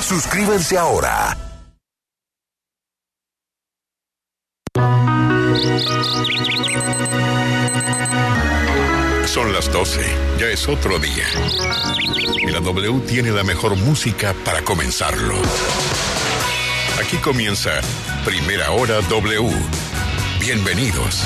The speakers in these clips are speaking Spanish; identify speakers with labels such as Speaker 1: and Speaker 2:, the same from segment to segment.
Speaker 1: Suscríbanse ahora. Son las 12, ya es otro día. Y la W tiene la mejor música para comenzarlo. Aquí comienza Primera Hora W. Bienvenidos.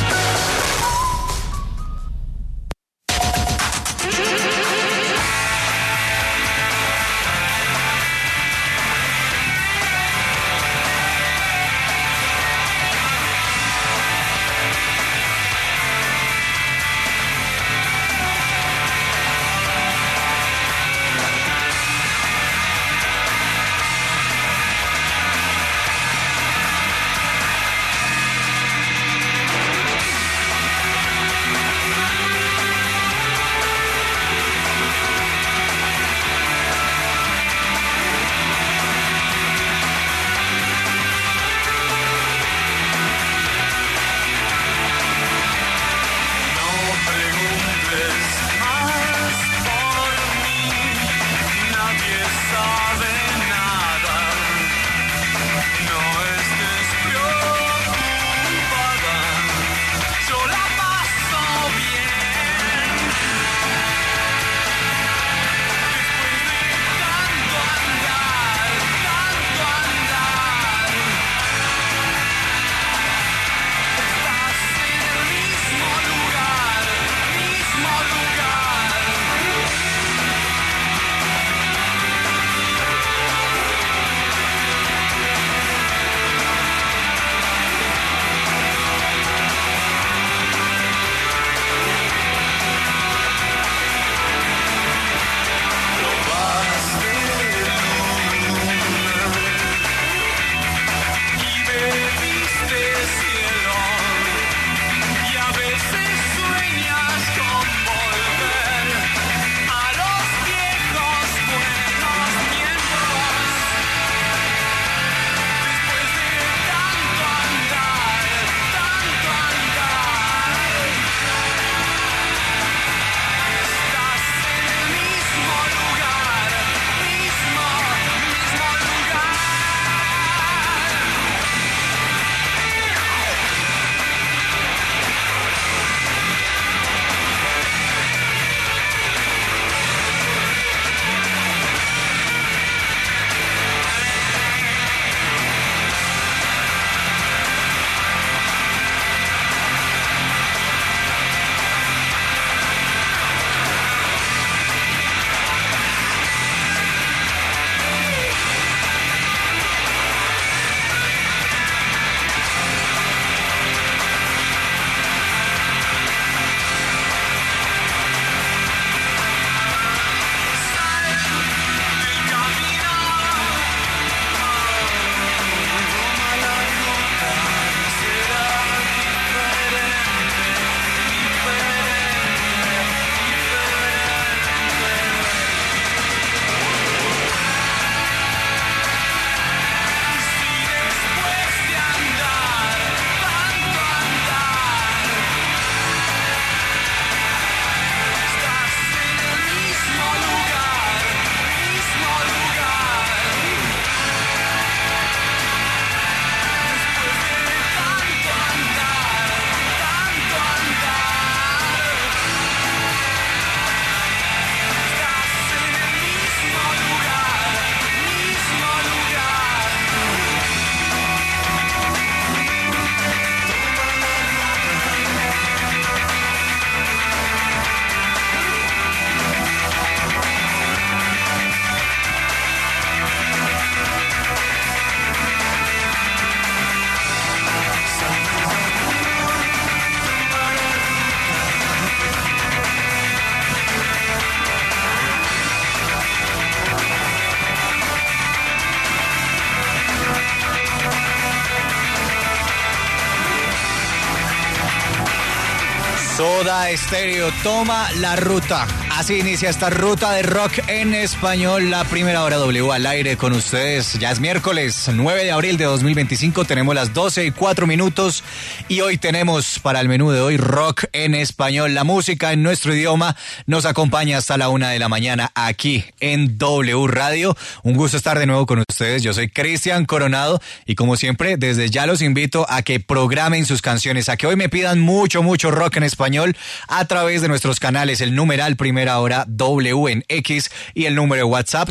Speaker 2: Soda Stereo toma la ruta Así inicia esta ruta de rock en español, la primera hora W al aire con ustedes. Ya es miércoles 9 de abril de 2025, tenemos las 12:04 y hoy tenemos para el menú de hoy rock en español. La música en nuestro idioma nos acompaña hasta la 1 de la mañana aquí en W Radio. Un gusto estar de nuevo con ustedes. Yo soy Cristian Coronado y como siempre desde ya los invito a que programen sus canciones, a que hoy me pidan mucho rock en español a través de nuestros canales, el numeral primera hora W en X y el número de WhatsApp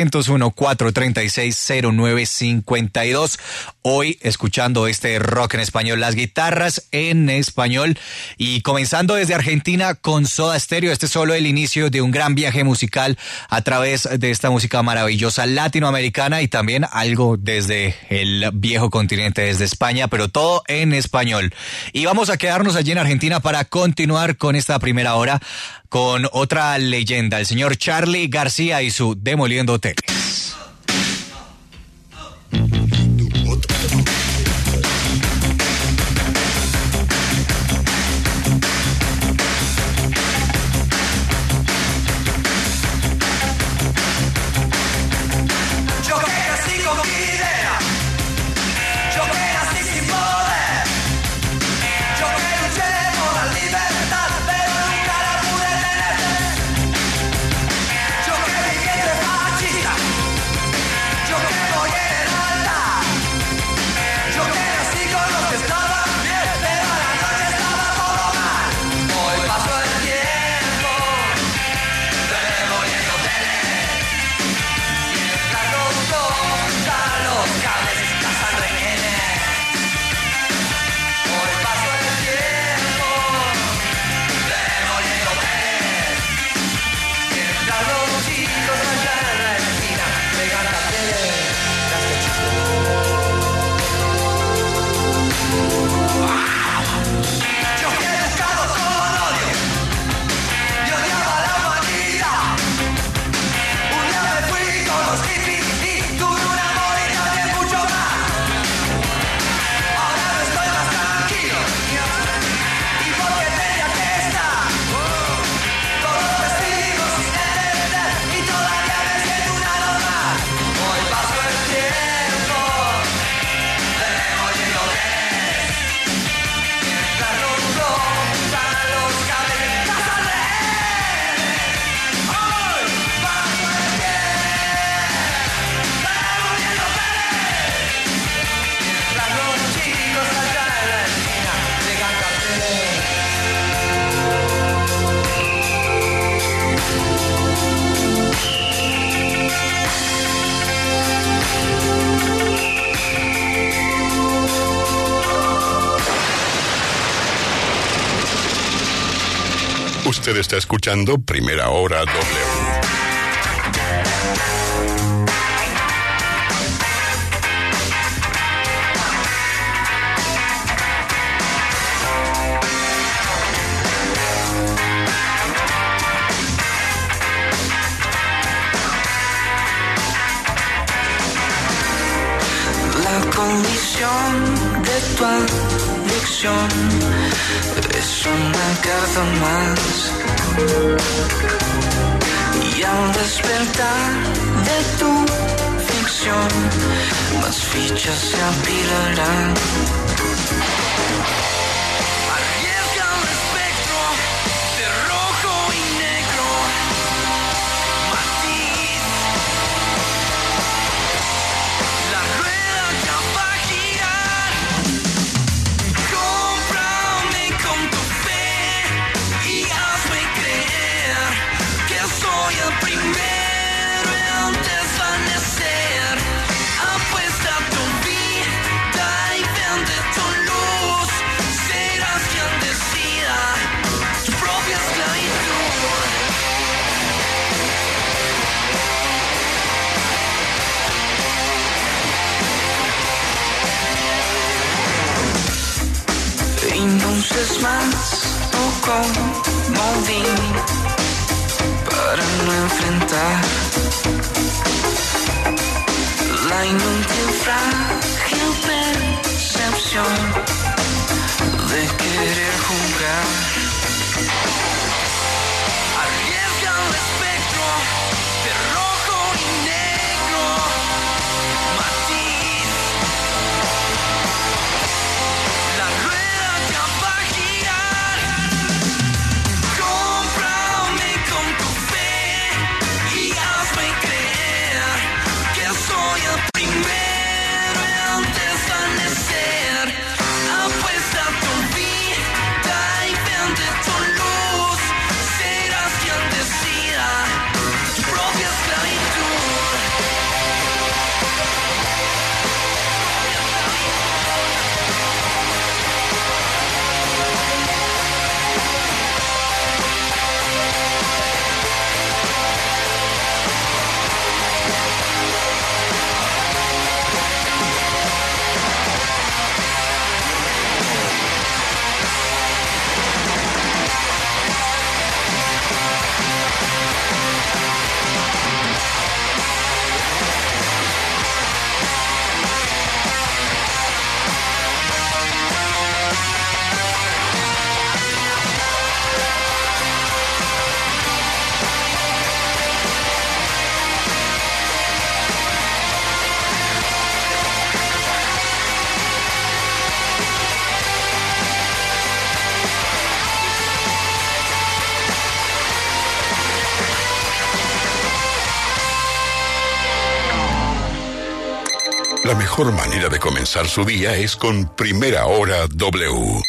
Speaker 2: 301-436-0952. Hoy escuchando este rock en español, las guitarras en español y comenzando desde Argentina con Soda Stereo. Este es solo el inicio de un gran viaje musical a través de esta música maravillosa latinoamericana y también algo desde el viejo continente, desde España, pero todo en español. Y vamos a quedarnos allí en Argentina para continuar con esta primera hora con otra leyenda, el señor Charly García y su Demoliendo Hoteles.
Speaker 1: Usted está escuchando Primera Hora W.
Speaker 3: La condición de tu adicción es una carta más. Y al despertar de tu ficción, más fichas se apilarán. Arriesga el espectro de rojo y negro, matiz. La rueda ya va a girar. Cómprame con tu fe y hazme creer que soy el primero en desvanecer. Apuesta tu vida y vende tu luz. Serás quien decida tu propia esclavitud. Y no uses más tu comodín para no enfrentar la inútil frágil percepción de querer jugar. Arriesga el
Speaker 1: La mejor manera de comenzar su día es con Primera Hora W.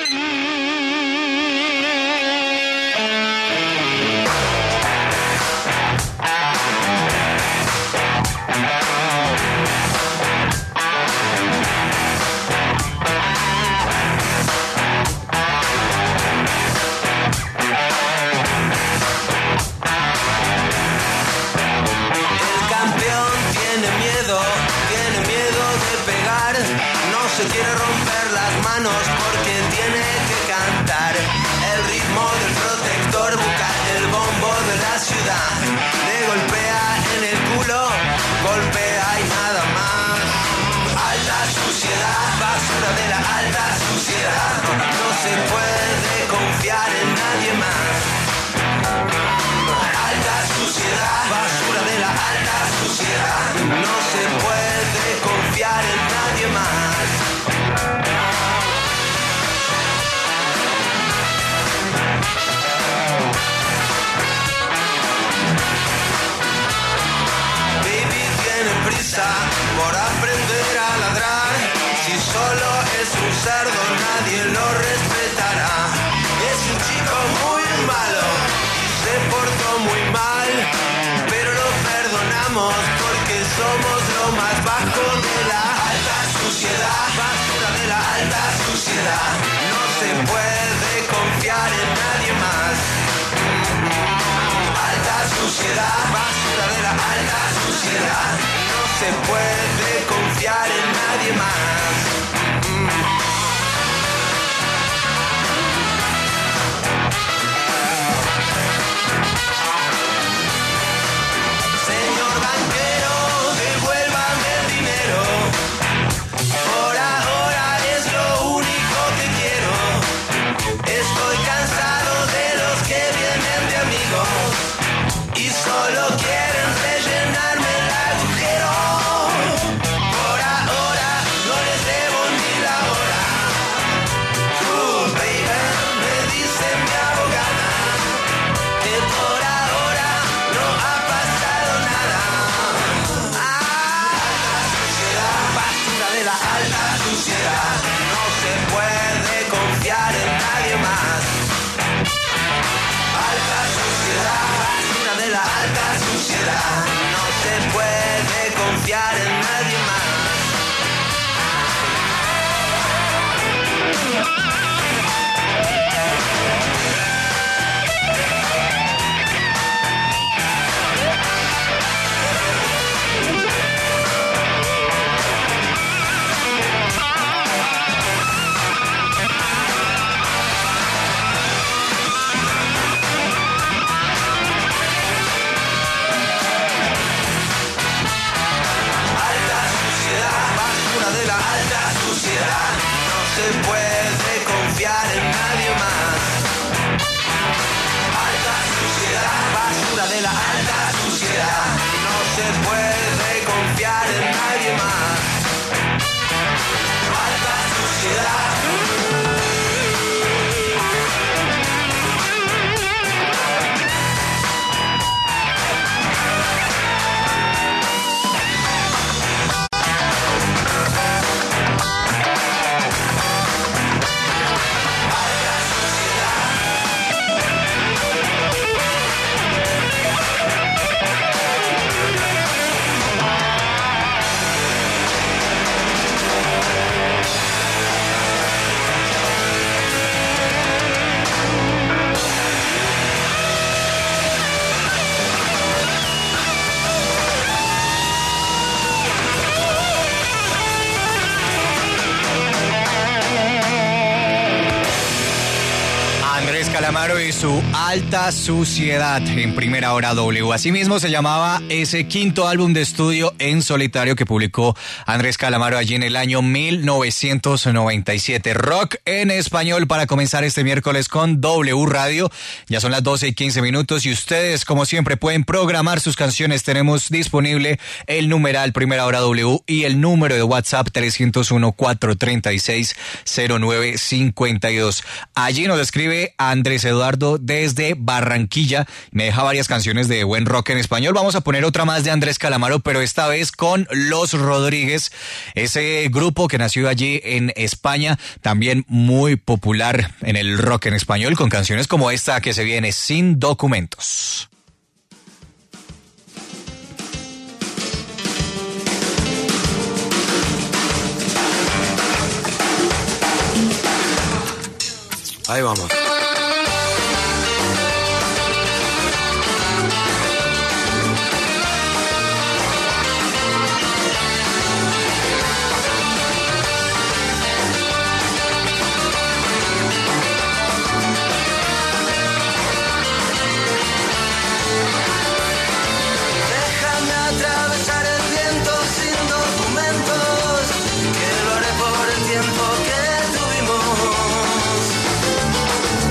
Speaker 3: Se quiere romper las manos porque tiene que cantar el ritmo del protector bucal, el bombo de la ciudad. Le golpea en el culo, golpea y nada más. Alta suciedad, basura de la alta suciedad. No se puede confiar en nadie más. Alta suciedad, basura de la alta suciedad. No se puede confiar en nadie más. Baby tiene prisa por aprender a ladrar. Si solo es un cerdo nadie lo respetará. Es un chico muy malo y se portó muy mal, pero lo perdonamos porque somos lo más bajo de la alta suciedad. Basura de la alta suciedad. No se puede confiar en nadie más. Alta suciedad, basura de la alta suciedad. No se puede confiar en nadie más. Señor banquero, devuélvame el dinero. Por ahora es lo único que quiero. Estoy cansado de los que vienen de amigos y solo quieren rellenarme el agujero. Por ahora no les debo ni la hora. Baby, me dice mi abogada que por ahora no ha pasado nada. Alta suciedad, basura de la alta suciedad. No se puede confiar en nadie más. Alta suciedad, basura de la alta suciedad. No se puede confiar en nadie más. Alta suciedad, basura de la alta suciedad. No se puede confiar en nadie más. Alta suciedad, basura de la alta suciedad. No se puede confiar en nadie más. Alta suciedad.
Speaker 2: Andrés Calamaro y su Alta Suciedad en Primera Hora W. Asimismo se llamaba ese quinto álbum de estudio en solitario que publicó Andrés Calamaro allí en el año 1997. Rock en español para comenzar este miércoles con W Radio. Ya son las 12:15 y ustedes, como siempre, pueden programar sus canciones. Tenemos disponible el numeral Primera Hora W y el número de WhatsApp 301-436-0952. Allí nos escribe Andrés Andrés Eduardo desde Barranquilla. Me deja varias canciones de buen rock en español. Vamos a poner otra más de Andrés Calamaro, pero esta vez con Los Rodríguez, ese grupo que nació allí en España, también muy popular en el rock en español, con canciones como esta que se viene, Sin Documentos.
Speaker 3: Ahí vamos. Déjame atravesar el viento sin documentos, que lo haré por el tiempo que tuvimos.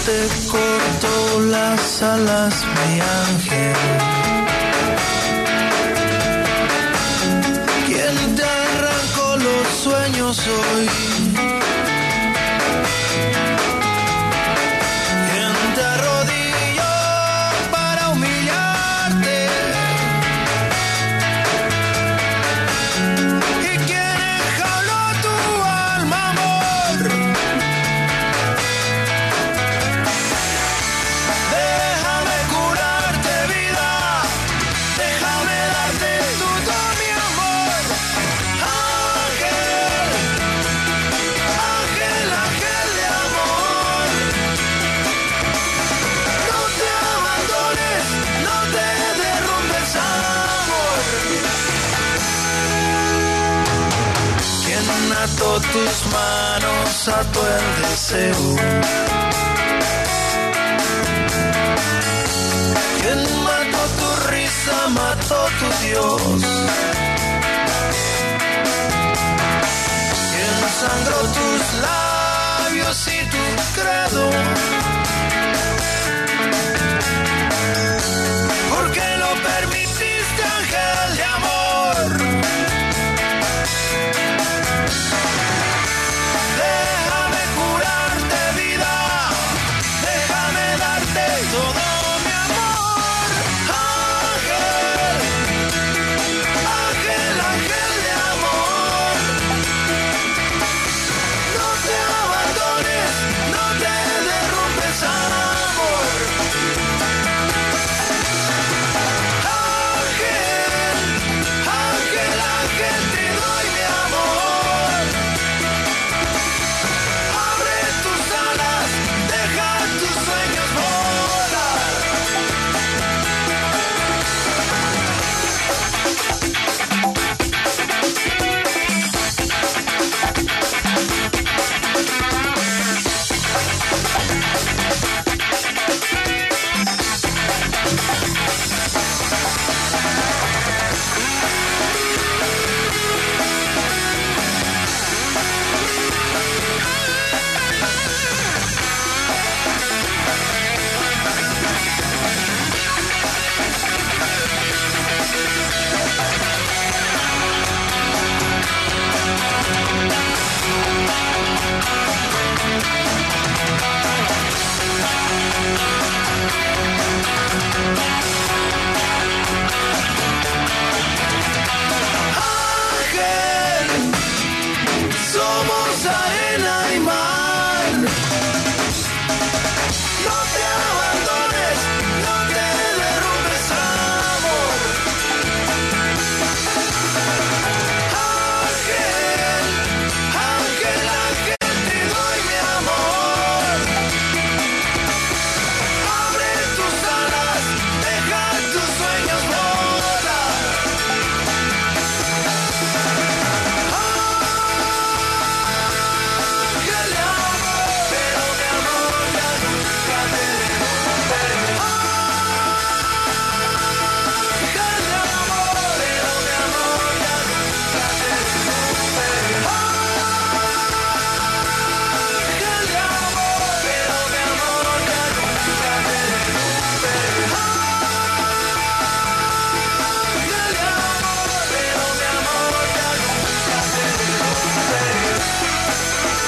Speaker 3: te cortó las alas, mi ángel? ¿Quién te arrancó los sueños hoy? ¿Quién te arrodilló para humillarte? ¿Y quién enjauló tu alma, amor? Déjame curarte, vida. Déjame darte todo mi amor. Ángel, ángel, ángel de amor. No te abandones, no te derrumbes, amor. ¿Quién ató tus manos, ató el deseo? ¿Quién mató tu risa, mató tu Dios? ¿Quién sangró tus labios y tu credo? ¿Por qué lo permitiste, ángel de amor? Déjame curarte, vida. Déjame darte todo mi amor. Ángel, ángel, ángel de amor. No te abandones, no te derrumbes, amor. Ángel, ángel, ángel, te doy mi amor. Abre tus alas, deja tus sueños volar. Ángel, somos arena y mar. No te abandones, no te derrumbes, amor. Ángel, ángel, ángel, te doy mi amor. Abre tus alas, deja tus sueños volar. Ángel de amor, pero mi amor ya nunca te derrumbe. Ángel de amor, pero mi amor ya nunca te derrumbe. Ángel de amor, pero mi amor ya nunca te derrumbe. Ángel de amor, pero mi amor ya nunca te derrumbe.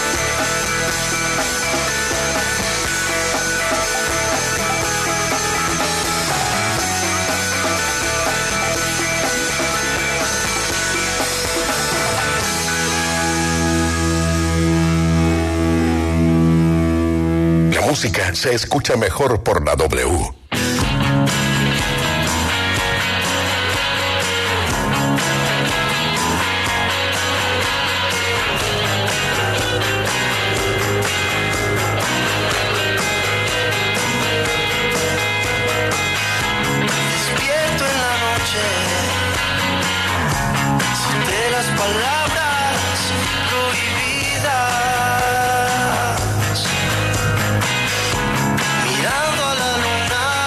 Speaker 1: La música se escucha mejor por la W.
Speaker 3: Despierto en la noche, de las palabras prohibidas, mirando a la luna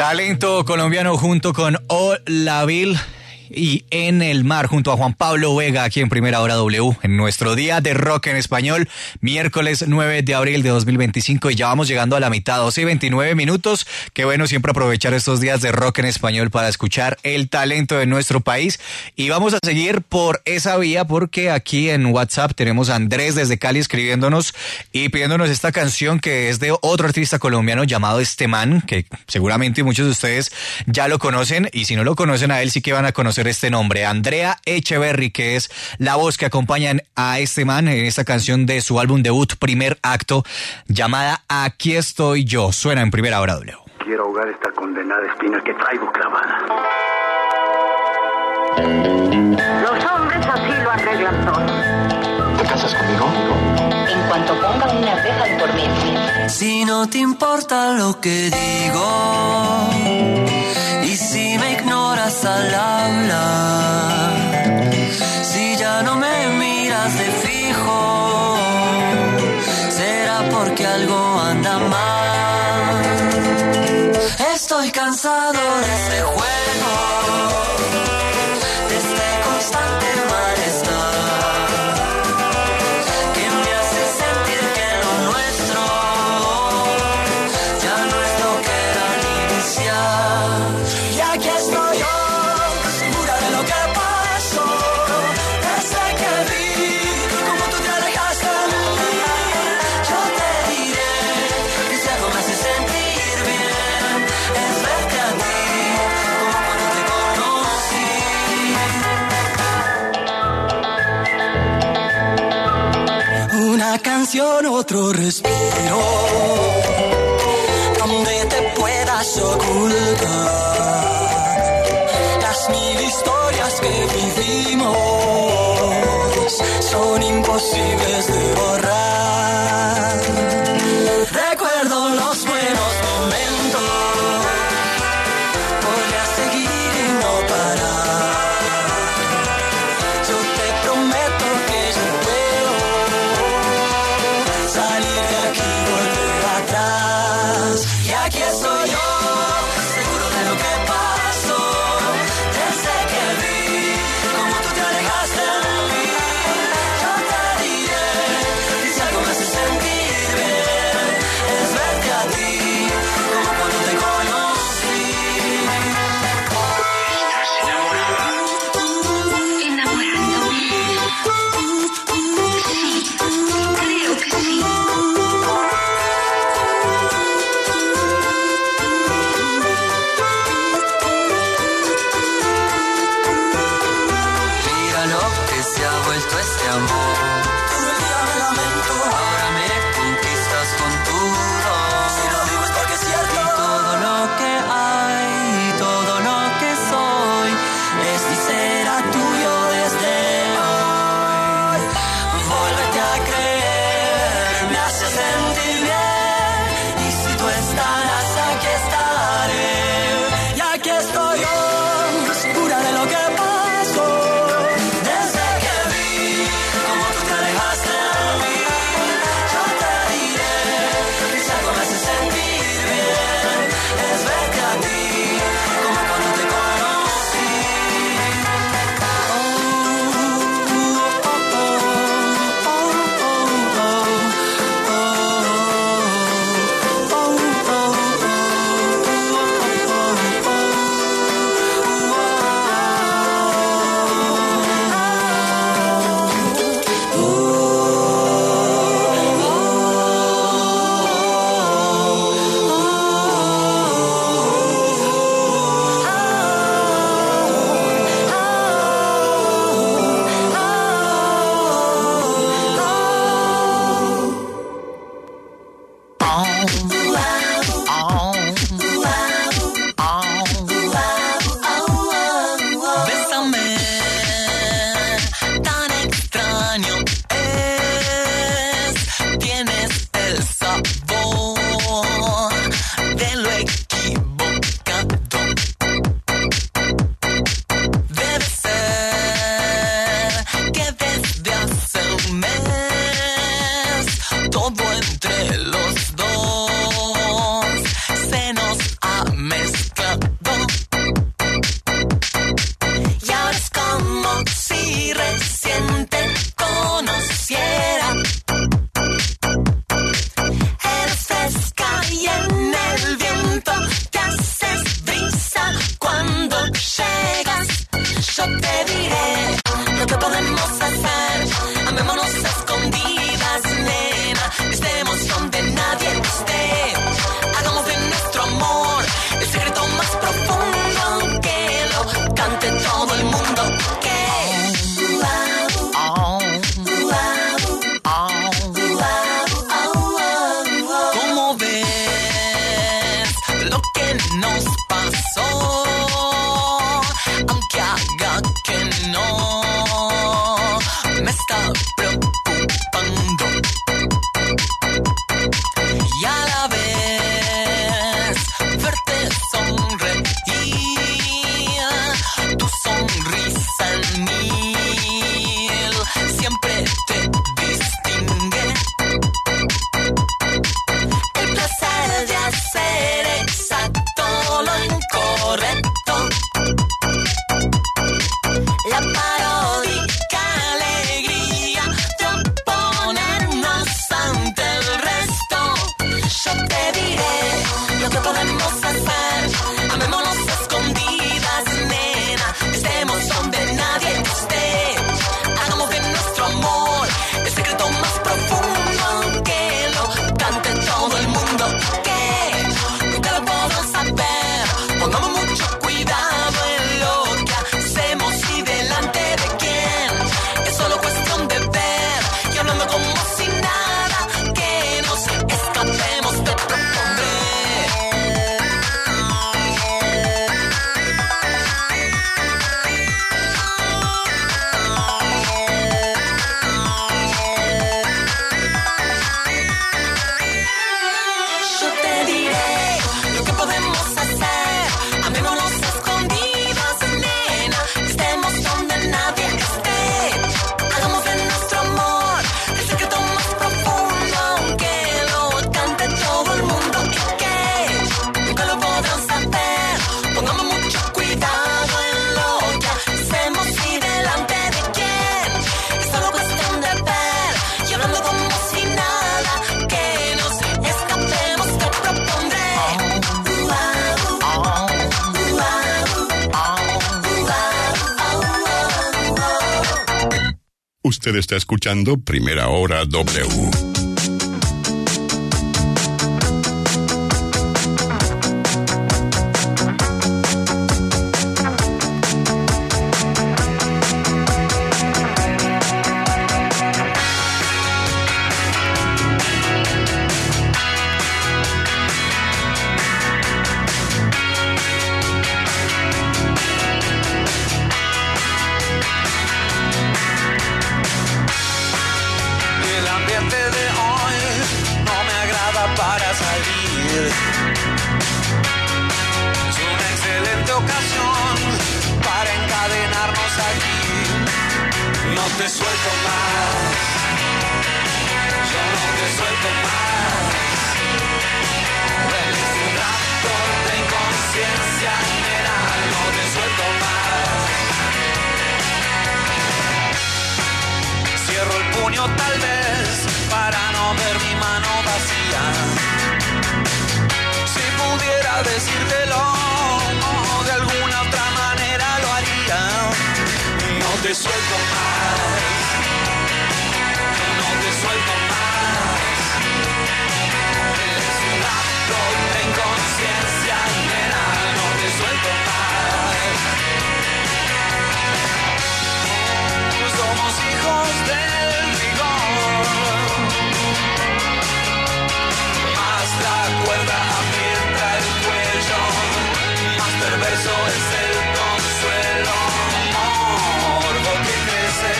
Speaker 2: Talento colombiano junto con Olavil y En el Mar junto a Juan Pablo Vega aquí en Primera Hora W en nuestro día de rock en español, miércoles 9 de abril de 2025 y ya vamos llegando a la mitad, 12:29. Qué bueno siempre aprovechar estos días de rock en español para escuchar el talento de nuestro país y vamos a seguir por esa vía porque aquí en WhatsApp tenemos a Andrés desde Cali escribiéndonos y pidiéndonos esta canción que es de otro artista colombiano llamado Man, que seguramente muchos de ustedes ya lo conocen y si no lo conocen a él sí que van a conocer este nombre, Andrea Echeverry, que es la voz que acompaña a Man en esta canción de su álbum debut Primer Acto, llamada Aquí estoy yo. Suena en Primera Hora W.
Speaker 4: Quiero ahogar esta condenada espina que traigo clavada.
Speaker 5: Los hombres así lo arreglan todo.
Speaker 4: ¿Te casas conmigo?
Speaker 5: En cuanto pongan una reja de por medio.
Speaker 3: Si no te importa lo que digo y si me ignoras al hablar, si ya no me miras de fijo, será porque algo anda mal. Estoy cansado de este juego, de este constante malestar que me hace sentir que lo nuestro ya no es lo que era al iniciar. Y aquí estoy yo, segura de lo que pasó, desde que vi cómo tú te alejaste de mí. Yo te diré que si algo me hace sentir bien es verte a ti como cuando te conocí. Una canción, otro respiro, donde te puedas ocultar las mil historias que vivimos, son imposibles de borrar. Recuerdo los buenos momentos, podría seguir y no parar. Yo te prometo que yo puedo salir de aquí y volver atrás. Y aquí estoy yo, seguro de lo que pasó, desde que vi cómo tú te alejaste de mí. Yo te diré que si algo
Speaker 6: si recién te conociera. Eres fresca y en el viento te haces brisa cuando llegas. Yo te diré lo que podemos hacer. Amémonos a escondidas, nena. Estemos donde nadie esté. Hagamos de nuestro amor el secreto más profundo, que lo cante todo el mundo. ¿Cómo ves lo que nos pasó? Aunque haga que no, me está preocupando. Y a la vez verte sonreír, tu sonrisa en mil siempre te distingue. El placer de hacer exacto lo incorrecto, la paródica alegría de oponernos ante el resto. Yo te diré lo que podemos hacer. Amémonos a escondidas, nena. Estemos donde nadie esté. Hagamos de nuestro amor el secreto más profundo, que lo cante todo el mundo. Que nunca lo podrán saber. Pongamos mucho cuidado en lo que hacemos y delante de quién. Es solo cuestión de ver y hablando como si nada, que nos escapemos, te propondré. Yo te diré lo que podemos hacer. Amémonos a escondidas, nena. Estemos donde nadie esté. Hagamos de nuestro amor el secreto más profundo, que lo cante todo el mundo. Y que nunca lo podrán saber. Pongamos mucho cuidado en lo que hacemos y delante de quién. Es solo cuestión de ver y hablando como si nada, que nos escapemos, te propondré.
Speaker 1: Usted está escuchando Primera Hora W.
Speaker 3: El ambiente de hoy no me agrada para salir. Es una excelente ocasión para encadenarnos aquí. No te suelto más, yo no te suelto más. Eres un rapto de inconsciencia general, no te suelto más. Cierro el puño tal vez para no ver mi mano vacía. Si pudiera decírtelo, de alguna otra manera lo haría. No te suelto más, no te suelto más. Eres un acto de inconsciencia general, no te suelto más. Somos hijos del rigor, más la cuerda aprieta el cuello, más perverso es el consuelo. Morbo que crece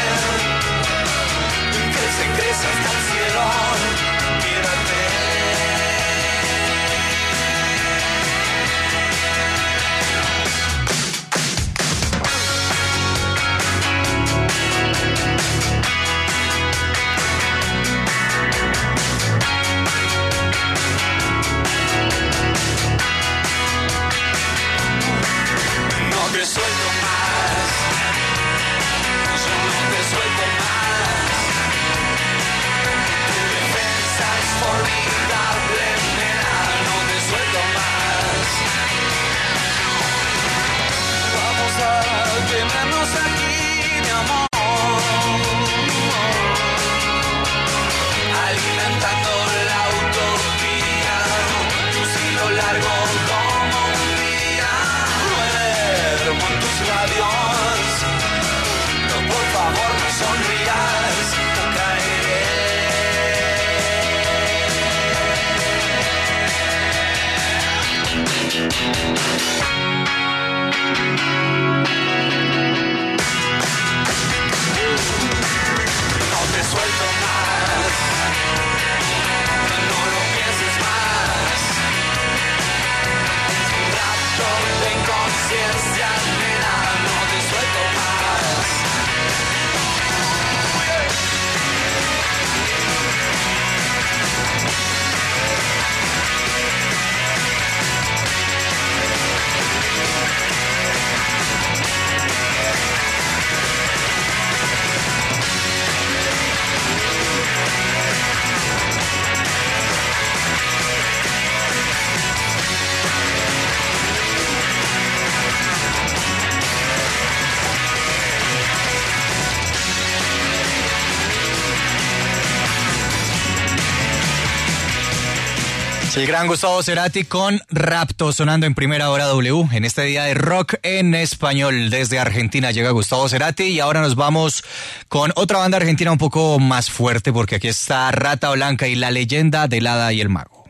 Speaker 2: El gran Gustavo Cerati con Rapto sonando en Primera Hora W. En este día de rock en español desde Argentina llega Gustavo Cerati y ahora nos vamos con otra banda argentina un poco más fuerte porque aquí está Rata Blanca y la leyenda del Hada y el Mago.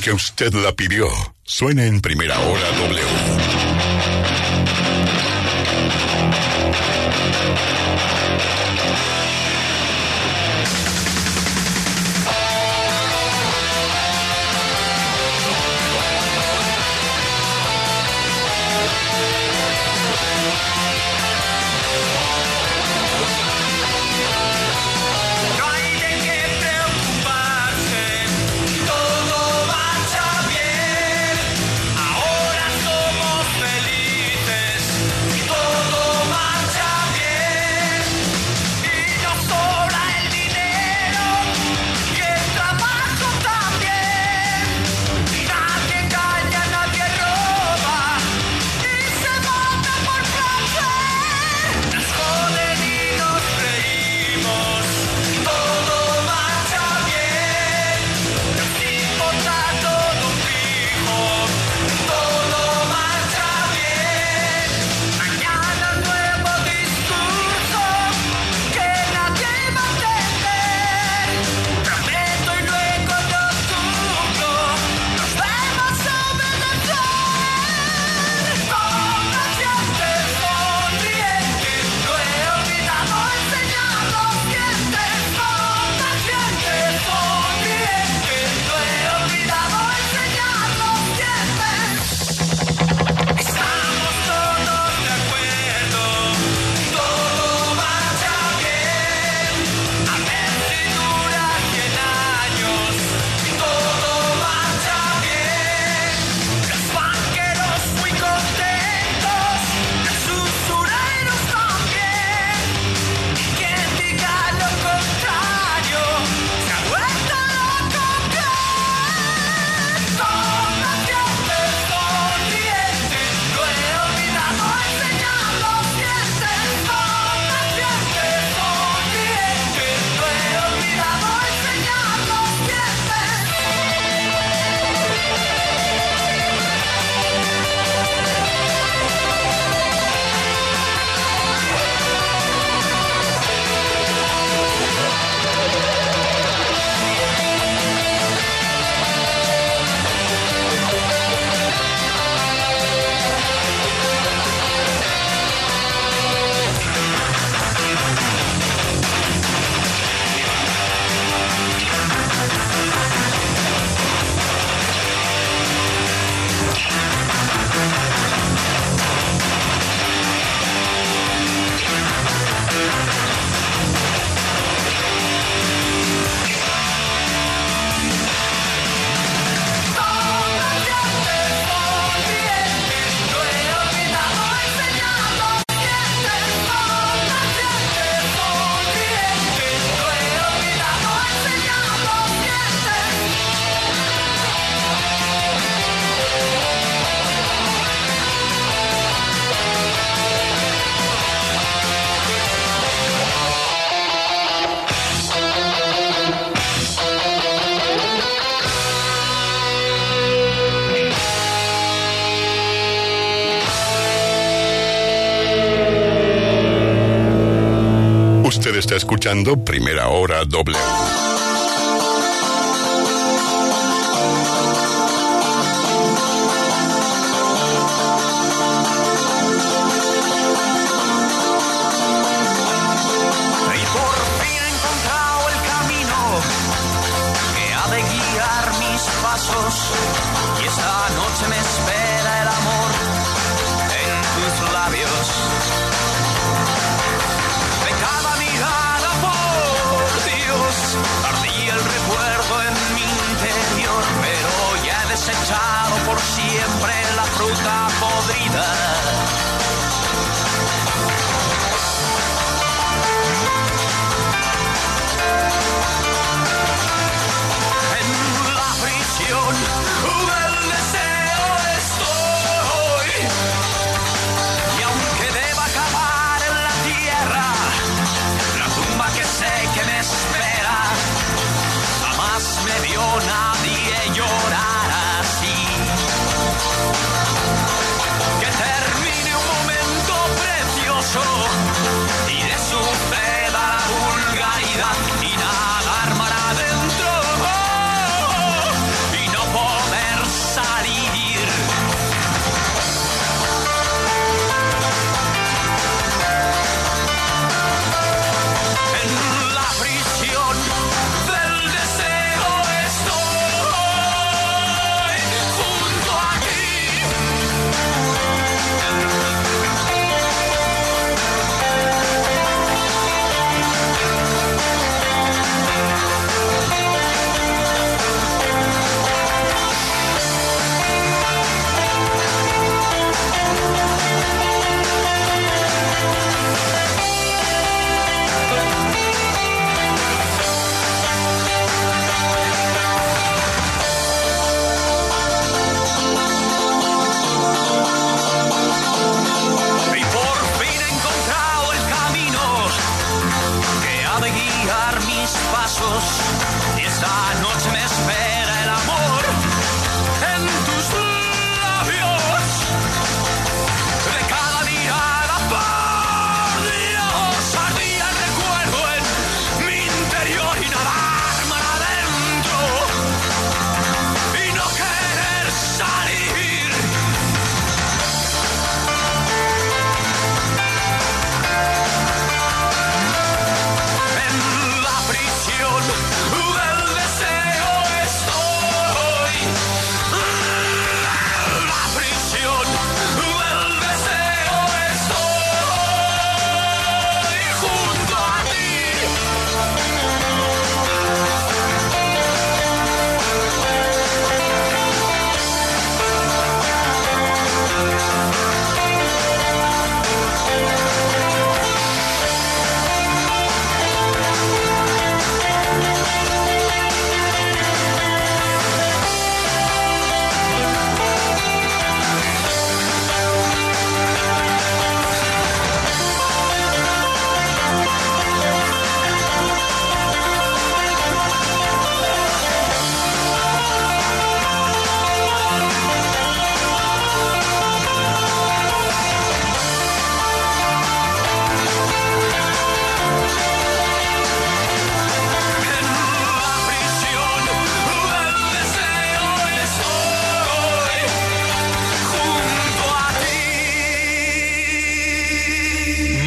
Speaker 1: porque usted la pidió. Suena en Primera Hora W. Usted está escuchando Primera Hora W.
Speaker 3: Y esta noche me espera el amor en tus labios. De cada mirada, por Dios, ardía el recuerdo en mi interior, pero ya he desechado por siempre la fruta podrida. Nadie llorar así. Que termine un momento precioso y de suceda la vulgaridad y nadar mar adentro y no poder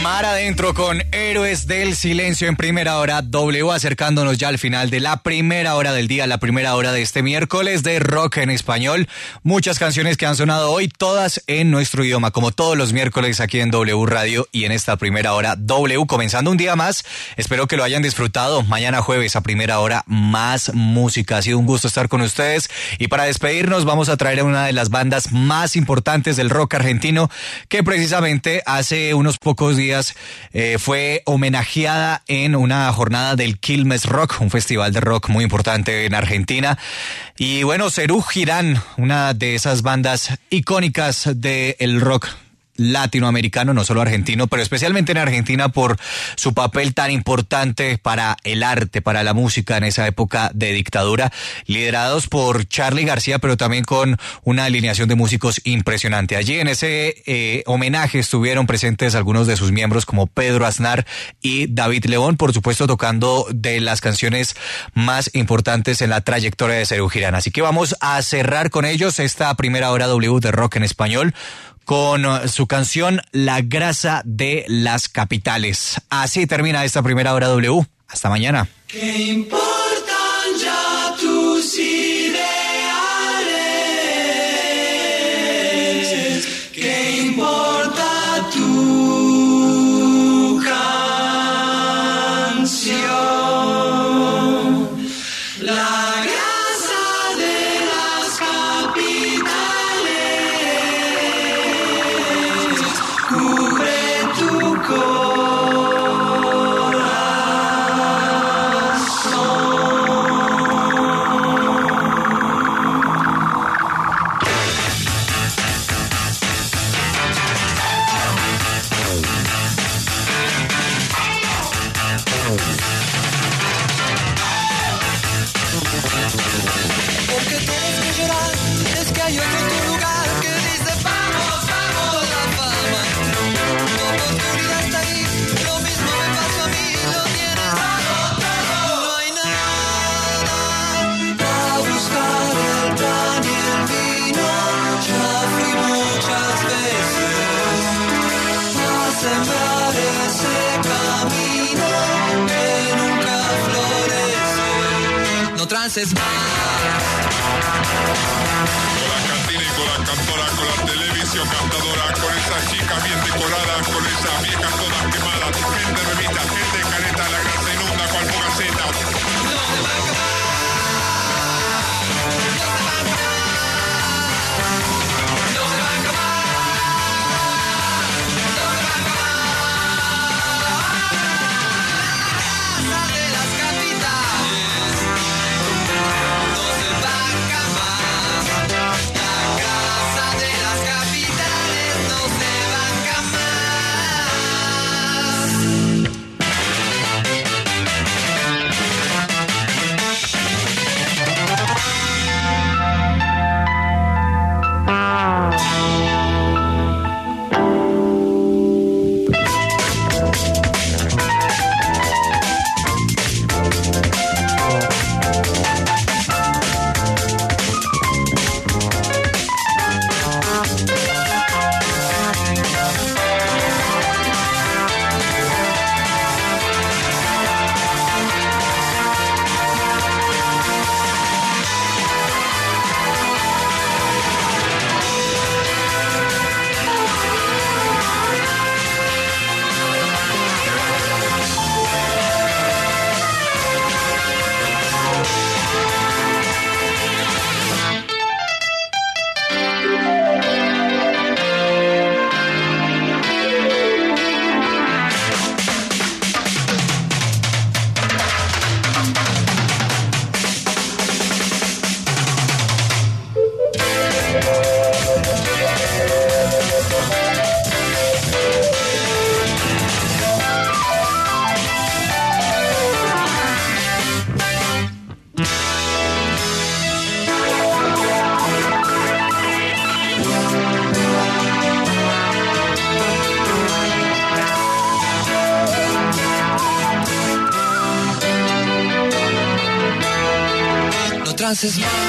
Speaker 2: Mar adentro con Héroes del Silencio en primera hora W, acercándonos ya al final de la primera hora del día, la primera hora de este miércoles de rock en español. Muchas canciones que han sonado hoy, todas en nuestro idioma, como todos los miércoles aquí en W Radio y en esta primera hora W, comenzando un día más. Espero que lo hayan disfrutado. Mañana jueves a primera hora más música. Ha sido un gusto estar con ustedes y para despedirnos vamos a traer a una de las bandas más importantes del rock argentino que precisamente hace unos pocos días fue homenajeada en una jornada del Quilmes Rock, un festival de rock muy importante en Argentina. Y bueno, Serú Girán, una de esas bandas icónicas del rock latinoamericano, no solo argentino, pero especialmente en Argentina por su papel tan importante para el arte, para la música en esa época de dictadura, liderados por Charly García, pero también con una alineación de músicos impresionante. Allí en ese homenaje estuvieron presentes algunos de sus miembros como Pedro Aznar y David León, por supuesto tocando de las canciones más importantes en la trayectoria de Serú Girán. Así que vamos a cerrar con ellos esta primera hora W de rock en español con su canción La grasa de las capitales. Así termina esta primera hora W. Hasta mañana.
Speaker 3: ¿Qué importan ya tus ideales? ¿Qué importa tu canción? La grasa de las capitales cubre tu porque tienes que llorar, es que hay otro en tu lugar que dice vamos, vamos la fama. Tu oportunidad está ahí, lo mismo me pasó a mí, lo tienes todo, todo. No hay nada para buscar el pan y el vino. Ya fui muchas veces a sembrar ese camino que nunca florece. No trances más.
Speaker 7: Con la cantina y con la cantora, con la televisión cantadora, con esa chica bien decorada, con esas viejas todas quemadas, gente bebita, gente careta, la grasa inunda cual fogaceta. No se va a acabar, no se va a acabar, no se va a acabar, no se va a acabar. La grasa de las capitales no se va a acabar. La grasa de las capitales no se va a trances más.